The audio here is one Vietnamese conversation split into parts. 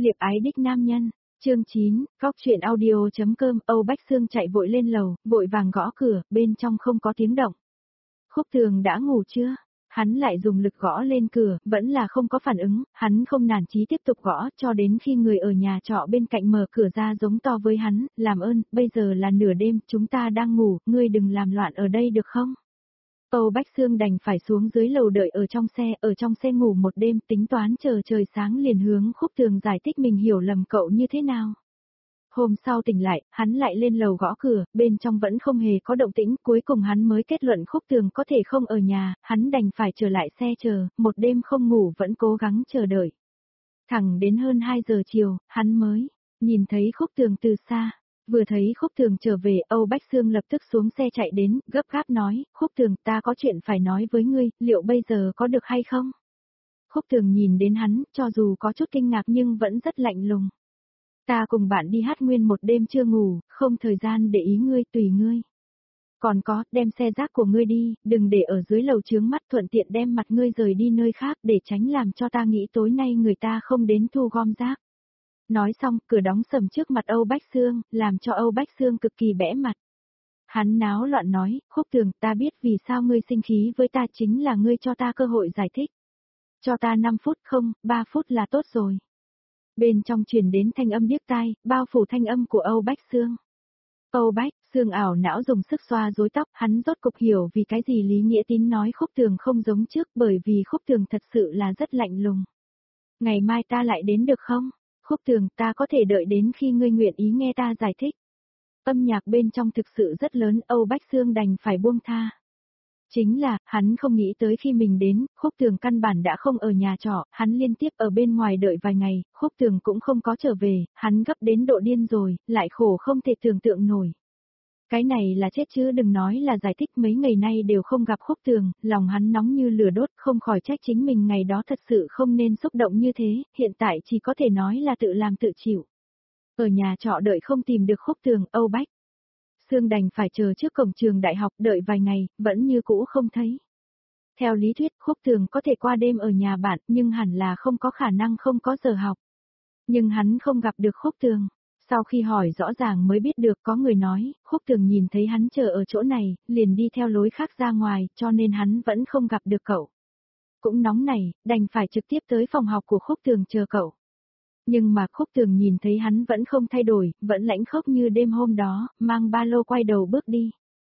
Liệp ái đích nam nhân, chương 9, góc truyện audio.com. Âu Bách Xương chạy vội lên lầu, vội vàng gõ cửa, bên trong không có tiếng động. Khúc Thường đã ngủ chưa? Hắn lại dùng lực gõ lên cửa, vẫn là không có phản ứng, hắn không nản chí tiếp tục gõ, cho đến khi người ở nhà trọ bên cạnh mở cửa ra giống to với hắn, làm ơn, bây giờ là nửa đêm, chúng ta đang ngủ, ngươi đừng làm loạn ở đây được không? Âu Bách Xương đành phải xuống dưới lầu đợi ở trong xe ngủ một đêm, tính toán chờ trời sáng liền hướng Khúc Thường giải thích mình hiểu lầm cậu như thế nào. Hôm sau tỉnh lại, hắn lại lên lầu gõ cửa, bên trong vẫn không hề có động tĩnh, cuối cùng hắn mới kết luận Khúc Thường có thể không ở nhà, hắn đành phải trở lại xe chờ, một đêm không ngủ vẫn cố gắng chờ đợi. Thẳng đến hơn 2 giờ chiều, hắn mới nhìn thấy Khúc Thường từ xa. Vừa thấy Khúc Thường trở về, Âu Bách Xương lập tức xuống xe chạy đến, gấp gáp nói, Khúc Thường, ta có chuyện phải nói với ngươi, liệu bây giờ có được hay không? Khúc Thường nhìn đến hắn, cho dù có chút kinh ngạc nhưng vẫn rất lạnh lùng. Ta cùng bạn đi hát nguyên một đêm chưa ngủ, không thời gian để ý ngươi, tùy ngươi. Còn có, đem xe rác của ngươi đi, đừng để ở dưới lầu chướng mắt, thuận tiện đem mặt ngươi rời đi nơi khác để tránh làm cho ta nghĩ tối nay người ta không đến thu gom rác. Nói xong, cửa đóng sầm trước mặt Âu Bách Xương, làm cho Âu Bách Xương cực kỳ bẽ mặt. Hắn náo loạn nói, Khúc Thường, ta biết vì sao ngươi sinh khí với ta, chính là ngươi cho ta cơ hội giải thích. Cho ta 5 phút không, 3 phút là tốt rồi. Bên trong truyền đến thanh âm điếc tai, bao phủ thanh âm của Âu Bách Xương. Âu Bách Xương ảo não dùng sức xoa rối tóc, hắn rốt cục hiểu vì cái gì Lý Nghĩa Tín nói Khúc Thường không giống trước, bởi vì Khúc Thường thật sự là rất lạnh lùng. Ngày mai ta lại đến được không? Khúc Thường, ta có thể đợi đến khi ngươi nguyện ý nghe ta giải thích. Âm nhạc bên trong thực sự rất lớn, Âu Bách Xương đành phải buông tha. Chính là, hắn không nghĩ tới khi mình đến, Khúc Thường căn bản đã không ở nhà trọ, hắn liên tiếp ở bên ngoài đợi vài ngày, Khúc Thường cũng không có trở về, hắn gấp đến độ điên rồi, lại khổ không thể tưởng tượng nổi. Cái này là chết chứ đừng nói là giải thích, mấy ngày nay đều không gặp Khúc Thường, lòng hắn nóng như lửa đốt, không khỏi trách chính mình ngày đó thật sự không nên xúc động như thế, hiện tại chỉ có thể nói là tự làm tự chịu. Ở nhà trọ đợi không tìm được Khúc Thường, Âu Bách Xương đành phải chờ trước cổng trường đại học, đợi vài ngày, vẫn như cũ không thấy. Theo lý thuyết, Khúc Thường có thể qua đêm ở nhà bạn, nhưng hẳn là không có khả năng không có giờ học. Nhưng hắn không gặp được Khúc Thường. Sau khi hỏi rõ ràng mới biết được có người nói, Khúc Thường nhìn thấy hắn chờ ở chỗ này, liền đi theo lối khác ra ngoài, cho nên hắn vẫn không gặp được cậu. Cũng nóng này, đành phải trực tiếp tới phòng học của Khúc Thường chờ cậu. Nhưng mà Khúc Thường nhìn thấy hắn vẫn không thay đổi, vẫn lãnh khốc như đêm hôm đó, mang ba lô quay đầu bước đi.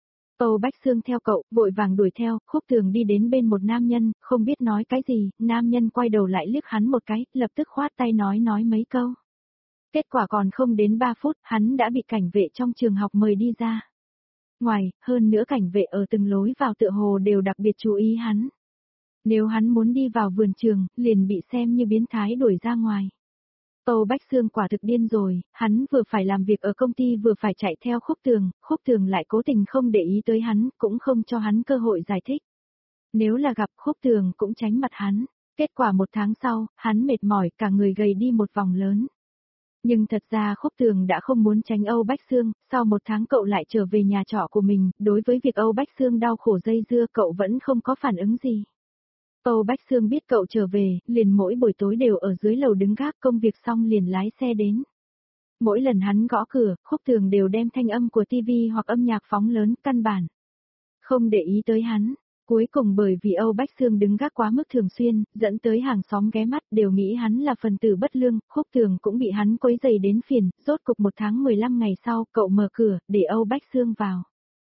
Âu Bách Xương theo cậu, vội vàng đuổi theo, Khúc Thường đi đến bên một nam nhân, không biết nói cái gì, nam nhân quay đầu lại liếc hắn một cái, lập tức khoát tay nói mấy câu. Kết quả còn không đến 3 phút, hắn đã bị cảnh vệ trong trường học mời đi ra. Ngoài, hơn nữa cảnh vệ ở từng lối vào tựa hồ đều đặc biệt chú ý hắn. Nếu hắn muốn đi vào vườn trường, liền bị xem như biến thái đuổi ra ngoài. Âu Bách Xương quả thực điên rồi, hắn vừa phải làm việc ở công ty vừa phải chạy theo Khúc Thường lại cố tình không để ý tới hắn, cũng không cho hắn cơ hội giải thích. Nếu là gặp Khúc Thường cũng tránh mặt hắn, kết quả 1 tháng sau, hắn mệt mỏi cả người gầy đi một vòng lớn. Nhưng thật ra Khúc Thường đã không muốn tránh Âu Bách Xương, sau 1 tháng cậu lại trở về nhà trọ của mình, đối với việc Âu Bách Xương đau khổ dây dưa cậu vẫn không có phản ứng gì. Âu Bách Xương biết cậu trở về, liền mỗi buổi tối đều ở dưới lầu đứng gác, công việc xong liền lái xe đến. Mỗi lần hắn gõ cửa, Khúc Thường đều đem thanh âm của TV hoặc âm nhạc phóng lớn, căn bản không để ý tới hắn. Cuối cùng bởi vì Âu Bách Xương đứng gác quá mức thường xuyên, dẫn tới hàng xóm ghé mắt đều nghĩ hắn là phần tử bất lương, Khúc Thường cũng bị hắn quấy rầy đến phiền, rốt cục 1 tháng 15 ngày sau, cậu mở cửa, để Âu Bách Xương vào.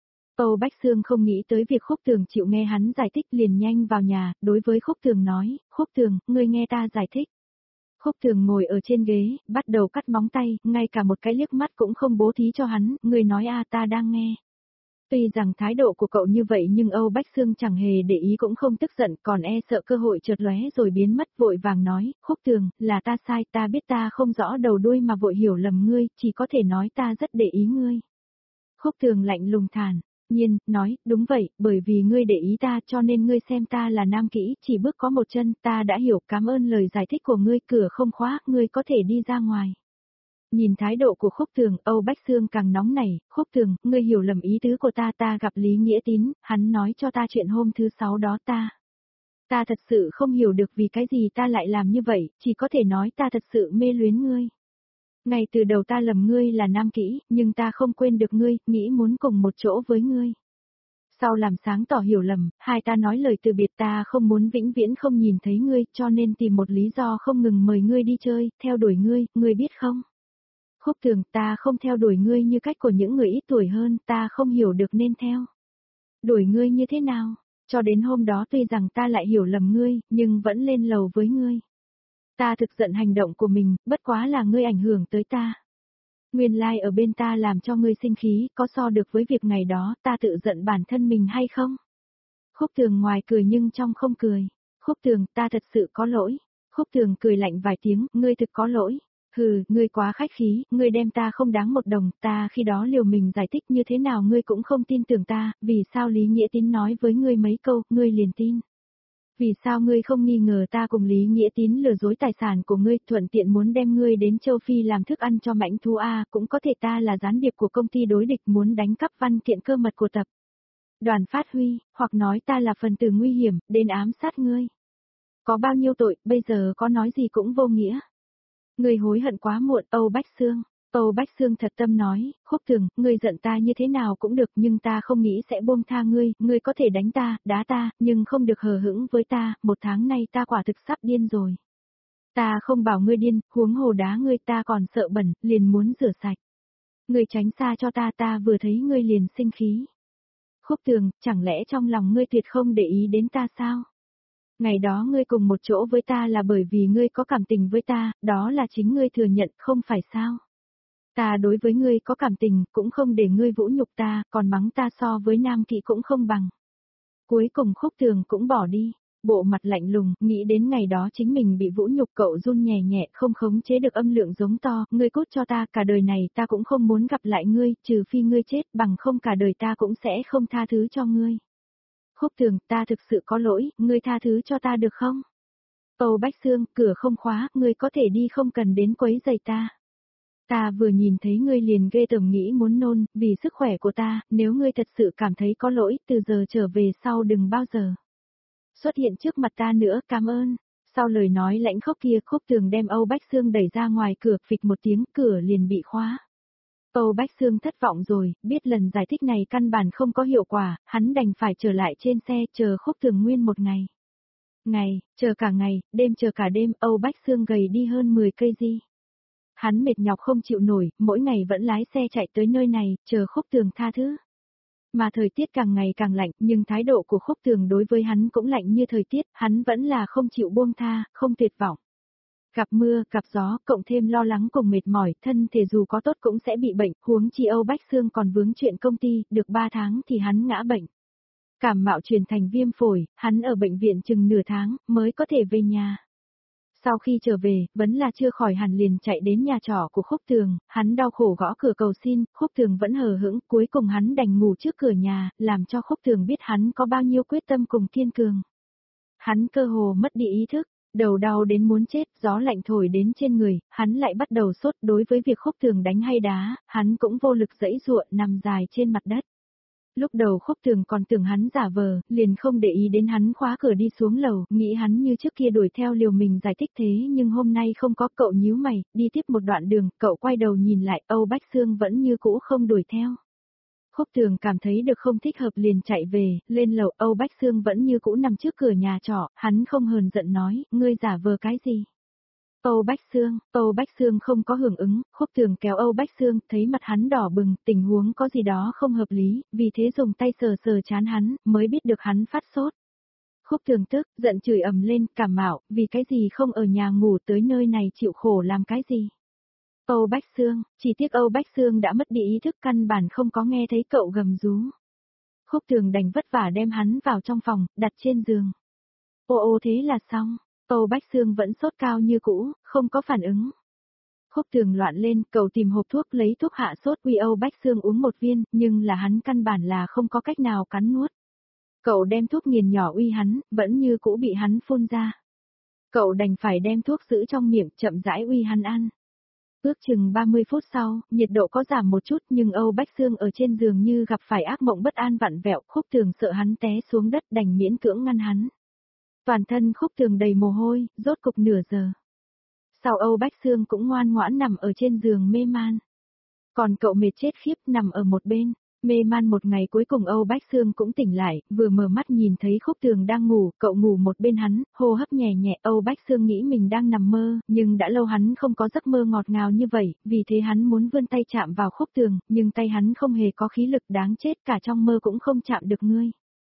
Âu Bách Xương không nghĩ tới việc Khúc Thường chịu nghe hắn giải thích liền nhanh vào nhà, đối với Khúc Thường nói, Khúc Thường, ngươi nghe ta giải thích. Khúc Thường ngồi ở trên ghế, bắt đầu cắt móng tay, ngay cả một cái liếc mắt cũng không bố thí cho hắn, ngươi nói ta đang nghe. Tuy rằng thái độ của cậu như vậy nhưng Âu Bách Xương chẳng hề để ý cũng không tức giận, còn sợ cơ hội chợt lóe rồi biến mất, vội vàng nói, Khúc Thường, là ta sai, ta biết ta không rõ đầu đuôi mà vội hiểu lầm ngươi, chỉ có thể nói ta rất để ý ngươi. Khúc Thường lạnh lùng thản nhiên, nói, đúng vậy, bởi vì ngươi để ý ta cho nên ngươi xem ta là nam kỹ, chỉ bước có 1 chân, ta đã hiểu, cảm ơn lời giải thích của ngươi, cửa không khóa, ngươi có thể đi ra ngoài. Nhìn thái độ của Khúc Thường, Âu Bách Xương càng nóng nảy, Khúc Thường, ngươi hiểu lầm ý tứ của ta gặp Lý Nghĩa Tín, hắn nói cho ta chuyện hôm thứ 6 đó ta. Ta thật sự không hiểu được vì cái gì ta lại làm như vậy, chỉ có thể nói ta thật sự mê luyến ngươi. Ngay từ đầu ta lầm ngươi là nam kỹ, nhưng ta không quên được ngươi, nghĩ muốn cùng một chỗ với ngươi. Sau làm sáng tỏ hiểu lầm, hai ta nói lời từ biệt, ta không muốn vĩnh viễn không nhìn thấy ngươi, cho nên tìm một lý do không ngừng mời ngươi đi chơi, theo đuổi ngươi biết không? Khúc Thường, ta không theo đuổi ngươi như cách của những người ít tuổi hơn, ta không hiểu được nên theo đuổi ngươi như thế nào. Cho đến hôm đó tuy rằng ta lại hiểu lầm ngươi, nhưng vẫn lên lầu với ngươi. Ta thực giận hành động của mình, bất quá là ngươi ảnh hưởng tới ta. Nguyên lai ở bên ta làm cho ngươi sinh khí, có so được với việc ngày đó ta tự giận bản thân mình hay không? Khúc Thường ngoài cười nhưng trong không cười. Khúc Thường, ta thật sự có lỗi. Khúc Thường cười lạnh vài tiếng, ngươi thực có lỗi. Hừ, ngươi quá khách khí, ngươi đem ta không đáng một đồng, ta khi đó liều mình giải thích như thế nào ngươi cũng không tin tưởng ta, vì sao Lý Nghĩa Tín nói với ngươi mấy câu, ngươi liền tin. Vì sao ngươi không nghi ngờ ta cùng Lý Nghĩa Tín lừa dối tài sản của ngươi, thuận tiện muốn đem ngươi đến châu Phi làm thức ăn cho mãnh thú A, cũng có thể ta là gián điệp của công ty đối địch muốn đánh cắp văn kiện cơ mật của tập đoàn Phát Huy, hoặc nói ta là phần tử nguy hiểm, đến ám sát ngươi. Có bao nhiêu tội, bây giờ có nói gì cũng vô nghĩa. Ngươi hối hận quá muộn, Âu Bách Xương. Âu Bách Xương thật tâm nói, Khúc Thường, ngươi giận ta như thế nào cũng được nhưng ta không nghĩ sẽ buông tha ngươi có thể đánh ta, đá ta, nhưng không được hờ hững với ta, một tháng nay ta quả thực sắp điên rồi. Ta không bảo ngươi điên, huống hồ đá ngươi ta còn sợ bẩn, liền muốn rửa sạch. Ngươi tránh xa cho ta vừa thấy ngươi liền sinh khí. Khúc Thường, chẳng lẽ trong lòng ngươi tuyệt không để ý đến ta sao? Ngày đó ngươi cùng một chỗ với ta là bởi vì ngươi có cảm tình với ta, đó là chính ngươi thừa nhận, không phải sao? Ta đối với ngươi có cảm tình, cũng không để ngươi vũ nhục ta, còn mắng ta so với nam kỵ cũng không bằng. Cuối cùng Khúc Thường cũng bỏ đi, bộ mặt lạnh lùng, nghĩ đến ngày đó chính mình bị vũ nhục, cậu run nhẹ nhẹ, không khống chế được âm lượng giống to, ngươi cút cho ta, cả đời này ta cũng không muốn gặp lại ngươi, trừ phi ngươi chết, bằng không cả đời ta cũng sẽ không tha thứ cho ngươi. Khúc Thường, ta thực sự có lỗi, ngươi tha thứ cho ta được không? Âu Bách Xương, cửa không khóa, ngươi có thể đi không cần đến quấy giày ta. Ta vừa nhìn thấy ngươi liền ghê tởm nghĩ muốn nôn, vì sức khỏe của ta, nếu ngươi thật sự cảm thấy có lỗi, từ giờ trở về sau đừng bao giờ xuất hiện trước mặt ta nữa, cảm ơn. Sau lời nói lãnh khốc kia, Khúc Thường đem Âu Bách Xương đẩy ra ngoài cửa, phịch một tiếng, cửa liền bị khóa. Âu Bách Xương thất vọng rồi, biết lần giải thích này căn bản không có hiệu quả, hắn đành phải trở lại trên xe, chờ Khúc Thường nguyên một ngày. Chờ cả ngày, đêm chờ cả đêm, Âu Bách Xương gầy đi hơn 10 cây di. Hắn mệt nhọc không chịu nổi, mỗi ngày vẫn lái xe chạy tới nơi này, chờ Khúc Thường tha thứ. Mà thời tiết càng ngày càng lạnh, nhưng thái độ của Khúc Thường đối với hắn cũng lạnh như thời tiết, hắn vẫn là không chịu buông tha, không tuyệt vọng. Gặp mưa, gặp gió, cộng thêm lo lắng cùng mệt mỏi, thân thể dù có tốt cũng sẽ bị bệnh, huống chi Âu Bách Xương còn vướng chuyện công ty, được 3 tháng thì hắn ngã bệnh. Cảm mạo truyền thành viêm phổi, hắn ở bệnh viện chừng nửa tháng, mới có thể về nhà. Sau khi trở về, vẫn là chưa khỏi hẳn liền chạy đến nhà trọ của Khúc Thường, hắn đau khổ gõ cửa cầu xin, Khúc Thường vẫn hờ hững, cuối cùng hắn đành ngủ trước cửa nhà, làm cho Khúc Thường biết hắn có bao nhiêu quyết tâm cùng kiên cường. Hắn cơ hồ mất đi ý thức, đầu đau đến muốn chết, gió lạnh thổi đến trên người, hắn lại bắt đầu sốt. Đối với việc Khúc Thường đánh hay đá, hắn cũng vô lực giãy giụa nằm dài trên mặt đất. Lúc đầu Khúc Thường còn tưởng hắn giả vờ, liền không để ý đến hắn, khóa cửa đi xuống lầu, nghĩ hắn như trước kia đuổi theo liều mình giải thích, thế nhưng hôm nay không có. Cậu nhíu mày, đi tiếp một đoạn đường, cậu quay đầu nhìn lại, Âu Bách Xương vẫn như cũ không đuổi theo. Khúc Thường cảm thấy được không thích hợp liền chạy về, lên lầu, Âu Bách Xương vẫn như cũ nằm trước cửa nhà trọ, hắn không hờn giận nói, ngươi giả vờ cái gì? Âu Bách Xương không có hưởng ứng, Khúc Thường kéo Âu Bách Xương, thấy mặt hắn đỏ bừng, tình huống có gì đó không hợp lý, vì thế dùng tay sờ sờ trán hắn, mới biết được hắn phát sốt. Khúc Thường tức, giận chửi ầm lên, cảm mạo, vì cái gì không ở nhà ngủ tới nơi này chịu khổ làm cái gì? Âu Bách Xương, chỉ tiếc Âu Bách Xương đã mất đi ý thức, căn bản không có nghe thấy cậu gầm rú. Khúc Thường đành vất vả đem hắn vào trong phòng, đặt trên giường. Ô thế là xong. Âu Bách Xương vẫn sốt cao như cũ, không có phản ứng. Khúc Thường loạn lên, cậu tìm hộp thuốc lấy thuốc hạ sốt uy Âu Bách Xương uống một viên, nhưng là hắn căn bản là không có cách nào cắn nuốt. Cậu đem thuốc nghiền nhỏ uy hắn, vẫn như cũ bị hắn phun ra. Cậu đành phải đem thuốc giữ trong miệng, chậm rãi uy hắn ăn. Ước chừng 30 phút sau, nhiệt độ có giảm một chút nhưng Âu Bách Xương ở trên giường như gặp phải ác mộng bất an vặn vẹo, Khúc Thường sợ hắn té xuống đất đành miễn cưỡng ngăn hắn. Toàn thân Khúc Tường đầy mồ hôi, rốt cục nửa giờ. Sau Âu Bách Xương cũng ngoan ngoãn nằm ở trên giường mê man. Còn cậu mệt chết khiếp nằm ở một bên, mê man một ngày cuối cùng Âu Bách Xương cũng tỉnh lại, vừa mở mắt nhìn thấy Khúc Tường đang ngủ, cậu ngủ một bên hắn, hô hấp nhẹ nhẹ, Âu Bách Xương nghĩ mình đang nằm mơ, nhưng đã lâu hắn không có giấc mơ ngọt ngào như vậy, vì thế hắn muốn vươn tay chạm vào Khúc Tường, nhưng tay hắn không hề có khí lực, đáng chết, cả trong mơ cũng không chạm được ngươi.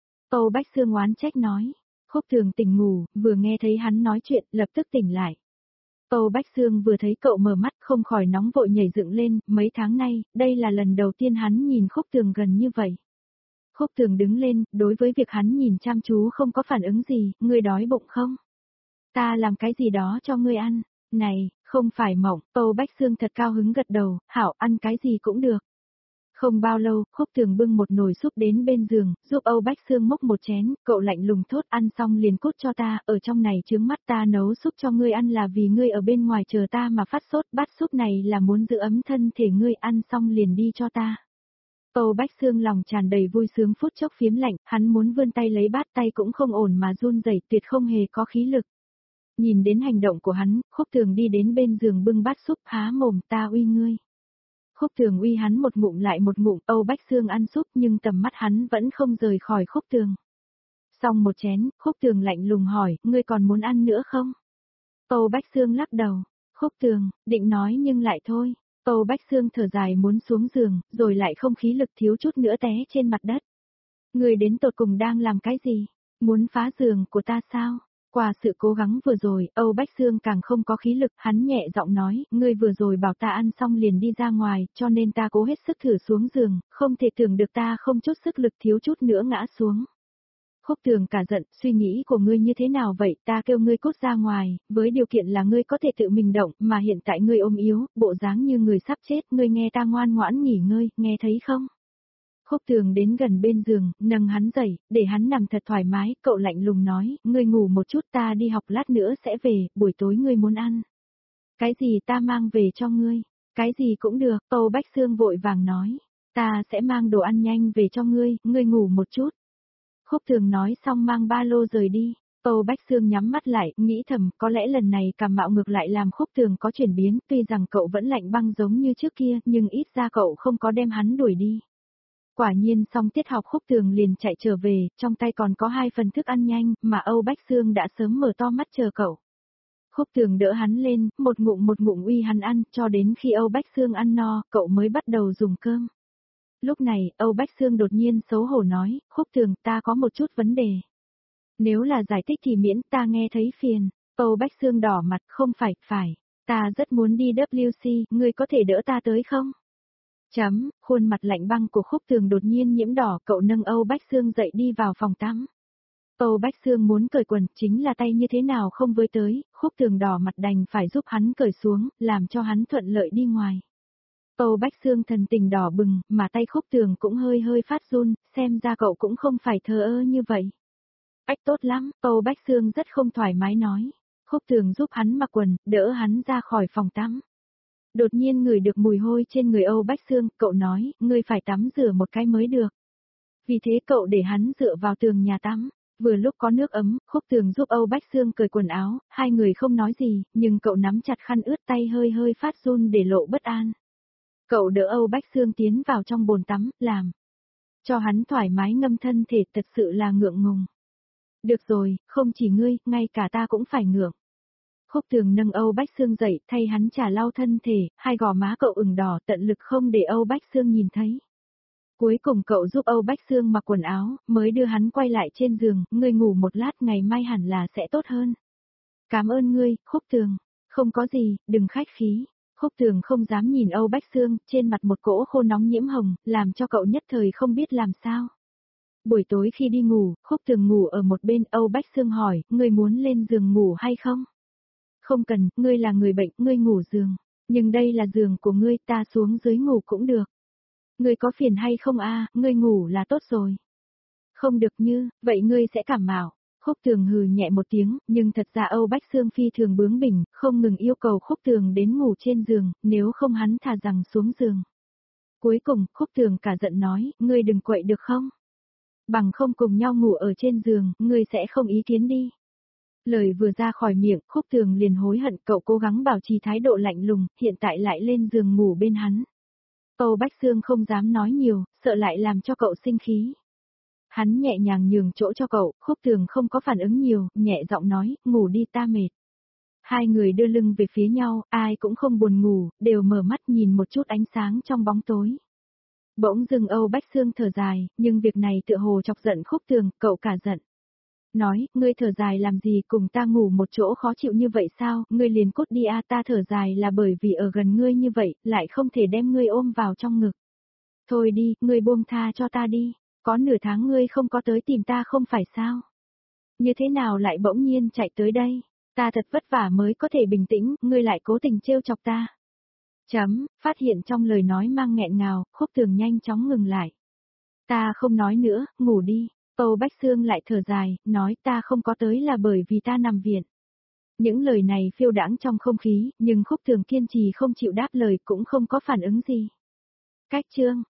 Âu Bách Xương oán trách nói. Khúc Tường tỉnh ngủ, vừa nghe thấy hắn nói chuyện, lập tức tỉnh lại. Âu Bách Xương vừa thấy cậu mở mắt không khỏi nóng vội nhảy dựng lên, mấy tháng nay, đây là lần đầu tiên hắn nhìn Khúc Tường gần như vậy. Khúc Tường đứng lên, đối với việc hắn nhìn chăm chú không có phản ứng gì, ngươi đói bụng không? Ta làm cái gì đó cho ngươi ăn, này, không phải mộng, Âu Bách Xương thật cao hứng gật đầu, hảo ăn cái gì cũng được. Không bao lâu, Khúc Tường bưng một nồi súp đến bên giường, giúp Âu Bách Xương múc một chén, cậu lạnh lùng thốt ăn xong liền cút cho ta, ở trong này chướng mắt ta nấu súp cho ngươi ăn là vì ngươi ở bên ngoài chờ ta mà phát sốt, bát súp này là muốn giữ ấm thân thể ngươi ăn xong liền đi cho ta. Âu Bách Xương lòng tràn đầy vui sướng phút chốc phiếm lạnh, hắn muốn vươn tay lấy bát tay cũng không ổn mà run rẩy tuyệt không hề có khí lực. Nhìn đến hành động của hắn, Khúc Tường đi đến bên giường bưng bát súp há mồm ta uy ngươi. Khúc Tường uy hắn một ngụm lại một ngụm, Âu Bách Xương ăn súp nhưng tầm mắt hắn vẫn không rời khỏi Khúc Tường. Xong một chén, Khúc Tường lạnh lùng hỏi, ngươi còn muốn ăn nữa không? Âu Bách Xương lắc đầu. Khúc Tường, định nói nhưng lại thôi. Âu Bách Xương thở dài muốn xuống giường, rồi lại không khí lực thiếu chút nữa té trên mặt đất. Ngươi đến tột cùng đang làm cái gì? Muốn phá giường của ta sao? Qua sự cố gắng vừa rồi, Âu Bách Xương càng không có khí lực, hắn nhẹ giọng nói, ngươi vừa rồi bảo ta ăn xong liền đi ra ngoài, cho nên ta cố hết sức thử xuống giường, không thể tưởng được ta không chút sức lực thiếu chút nữa ngã xuống. Khúc Tường cả giận, suy nghĩ của ngươi như thế nào vậy, ta kêu ngươi cút ra ngoài, với điều kiện là ngươi có thể tự mình động, mà hiện tại ngươi ôm yếu, bộ dáng như người sắp chết, ngươi nghe ta ngoan ngoãn nghỉ ngơi, nghe thấy không? Khúc Tường đến gần bên giường, nâng hắn dậy, để hắn nằm thật thoải mái, cậu lạnh lùng nói, ngươi ngủ một chút ta đi học lát nữa sẽ về, buổi tối ngươi muốn ăn. Cái gì ta mang về cho ngươi, cái gì cũng được, Âu Bách Xương vội vàng nói, ta sẽ mang đồ ăn nhanh về cho ngươi ngủ một chút. Khúc Tường nói xong mang ba lô rời đi, Âu Bách Xương nhắm mắt lại, nghĩ thầm, có lẽ lần này cảm mạo ngược lại làm Khúc Tường có chuyển biến, tuy rằng cậu vẫn lạnh băng giống như trước kia, nhưng ít ra cậu không có đem hắn đuổi đi. Quả nhiên xong tiết học Khúc Tường liền chạy trở về, trong tay còn có 2 phần thức ăn nhanh, mà Âu Bách Xương đã sớm mở to mắt chờ cậu. Khúc Tường đỡ hắn lên, một ngụm uy hắn ăn, cho đến khi Âu Bách Xương ăn no, cậu mới bắt đầu dùng cơm. Lúc này, Âu Bách Xương đột nhiên xấu hổ nói, Khúc Tường ta có một chút vấn đề. Nếu là giải thích thì miễn ta nghe thấy phiền. Âu Bách Xương đỏ mặt, không phải, ta rất muốn đi WC, ngươi có thể đỡ ta tới không? Khuôn mặt lạnh băng của Khúc Tường đột nhiên nhiễm đỏ, cậu nâng Âu Bách Xương dậy đi vào phòng tắm. Âu Bách Xương muốn cởi quần, chính là tay như thế nào không với tới, Khúc Tường đỏ mặt đành phải giúp hắn cởi xuống, làm cho hắn thuận lợi đi ngoài. Âu Bách Xương thần tình đỏ bừng, mà tay Khúc Tường cũng hơi hơi phát run, xem ra cậu cũng không phải thờ ơ như vậy. Ách tốt lắm, Âu Bách Xương rất không thoải mái nói. Khúc Tường giúp hắn mặc quần, đỡ hắn ra khỏi phòng tắm. Đột nhiên ngửi được mùi hôi trên người Âu Bách Xương, cậu nói, ngươi phải tắm rửa một cái mới được. Vì thế cậu để hắn dựa vào tường nhà tắm. Vừa lúc có nước ấm, Khúc Tường giúp Âu Bách Xương cởi quần áo, hai người không nói gì, nhưng cậu nắm chặt khăn ướt tay hơi hơi phát run để lộ bất an. Cậu đỡ Âu Bách Xương tiến vào trong bồn tắm, làm cho hắn thoải mái ngâm thân thể, thật sự là ngượng ngùng. Được rồi, không chỉ ngươi, ngay cả ta cũng phải ngượng. Khúc Tường nâng Âu Bách Xương dậy, thay hắn chà lau thân thể, hai gò má cậu ửng đỏ, tận lực không để Âu Bách Xương nhìn thấy. Cuối cùng cậu giúp Âu Bách Xương mặc quần áo, mới đưa hắn quay lại trên giường, ngươi ngủ một lát ngày mai hẳn là sẽ tốt hơn. Cảm ơn ngươi, Khúc Tường. Không có gì, đừng khách khí. Khúc Tường không dám nhìn Âu Bách Xương, trên mặt một cỗ khô nóng nhiễm hồng, làm cho cậu nhất thời không biết làm sao. Buổi tối khi đi ngủ, Khúc Tường ngủ ở một bên, Âu Bách Xương hỏi, ngươi muốn lên giường ngủ hay không? Không cần, ngươi là người bệnh, ngươi ngủ giường. Nhưng đây là giường của ngươi, ta xuống dưới ngủ cũng được. Ngươi có phiền hay không a? Ngươi ngủ là tốt rồi. Không được như, vậy ngươi sẽ cảm mạo. Khúc Tường hừ nhẹ một tiếng, nhưng thật ra Âu Bách Xương phi thường bướng bỉnh, không ngừng yêu cầu Khúc Tường đến ngủ trên giường, nếu không hắn thà rằng xuống giường. Cuối cùng, Khúc Tường cả giận nói, ngươi đừng quậy được không? Bằng không cùng nhau ngủ ở trên giường, ngươi sẽ không ý kiến đi. Lời vừa ra khỏi miệng, Khúc Thường liền hối hận, cậu cố gắng bảo trì thái độ lạnh lùng, hiện tại lại lên giường ngủ bên hắn. Âu Bách Xương không dám nói nhiều, sợ lại làm cho cậu sinh khí. Hắn nhẹ nhàng nhường chỗ cho cậu, Khúc Thường không có phản ứng nhiều, nhẹ giọng nói, ngủ đi ta mệt. Hai người đưa lưng về phía nhau, ai cũng không buồn ngủ, đều mở mắt nhìn một chút ánh sáng trong bóng tối. Bỗng dưng Âu Bách Xương thở dài, nhưng việc này tựa hồ chọc giận Khúc Thường, cậu cả giận. Nói, ngươi thở dài làm gì, cùng ta ngủ một chỗ khó chịu như vậy sao, ngươi liền cút đi a, ta thở dài là bởi vì ở gần ngươi như vậy, lại không thể đem ngươi ôm vào trong ngực. Thôi đi, ngươi buông tha cho ta đi, có nửa tháng ngươi không có tới tìm ta không phải sao? Như thế nào lại bỗng nhiên chạy tới đây? Ta thật vất vả mới có thể bình tĩnh, ngươi lại cố tình trêu chọc ta. Phát hiện trong lời nói mang nghẹn ngào, Khúc Thường nhanh chóng ngừng lại. Ta không nói nữa, ngủ đi. Âu Bách Xương lại thở dài, nói ta không có tới là bởi vì ta nằm viện. Những lời này phiêu đãng trong không khí, nhưng Khúc Thường kiên trì không chịu đáp lời cũng không có phản ứng gì. Cách chương